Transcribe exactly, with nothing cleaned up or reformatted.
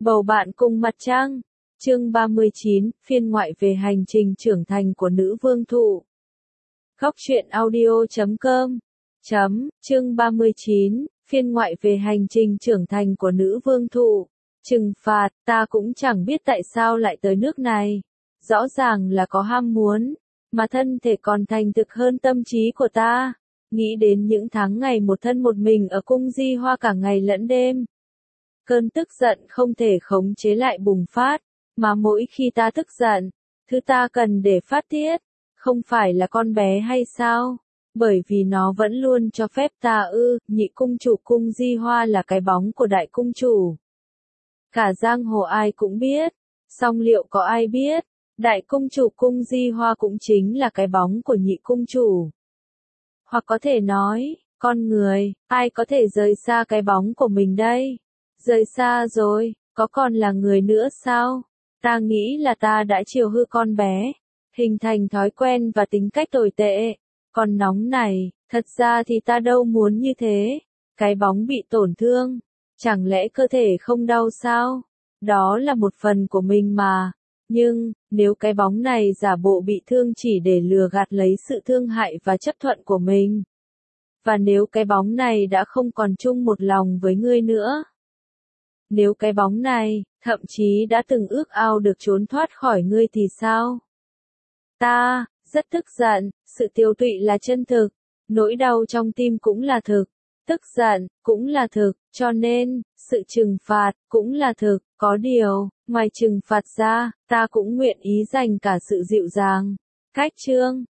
Bầu bạn cùng mặt trăng. Chương ba mươi chín, phiên ngoại về hành trình trưởng thành của nữ vương thụ. Góc truyện audio chấm com. Chấm, chương ba mươi chín, phiên ngoại về hành trình trưởng thành của nữ vương thụ. Trừng phạt, ta cũng chẳng biết tại sao lại tới nước này. Rõ ràng là có ham muốn, mà thân thể còn thành thực hơn tâm trí của ta. Nghĩ đến những tháng ngày một thân một mình ở cung Di Hoa cả ngày lẫn đêm. Cơn tức giận không thể khống chế lại bùng phát, mà mỗi khi ta tức giận, thứ ta cần để phát tiết, không phải là con bé hay sao? Bởi vì nó vẫn luôn cho phép ta ư, nhị cung chủ cung Di Hoa là cái bóng của đại cung chủ. Cả giang hồ ai cũng biết, song liệu có ai biết, đại cung chủ cung Di Hoa cũng chính là cái bóng của nhị cung chủ. Hoặc có thể nói, con người, ai có thể rời xa cái bóng của mình đây? Rời xa rồi, có còn là người nữa sao? Ta nghĩ là ta đã chiều hư con bé, hình thành thói quen và tính cách tồi tệ. Còn nóng này, thật ra thì ta đâu muốn như thế. Cái bóng bị tổn thương, chẳng lẽ cơ thể không đau sao? Đó là một phần của mình mà. Nhưng, nếu cái bóng này giả bộ bị thương chỉ để lừa gạt lấy sự thương hại và chấp thuận của mình. Và nếu cái bóng này đã không còn chung một lòng với ngươi nữa. Nếu cái bóng này, thậm chí đã từng ước ao được trốn thoát khỏi ngươi thì sao? Ta, rất tức giận, sự tiêu tụy là chân thực, nỗi đau trong tim cũng là thực, tức giận, cũng là thực, cho nên, sự trừng phạt, cũng là thực, có điều, ngoài trừng phạt ra, ta cũng nguyện ý dành cả sự dịu dàng. Cách chương,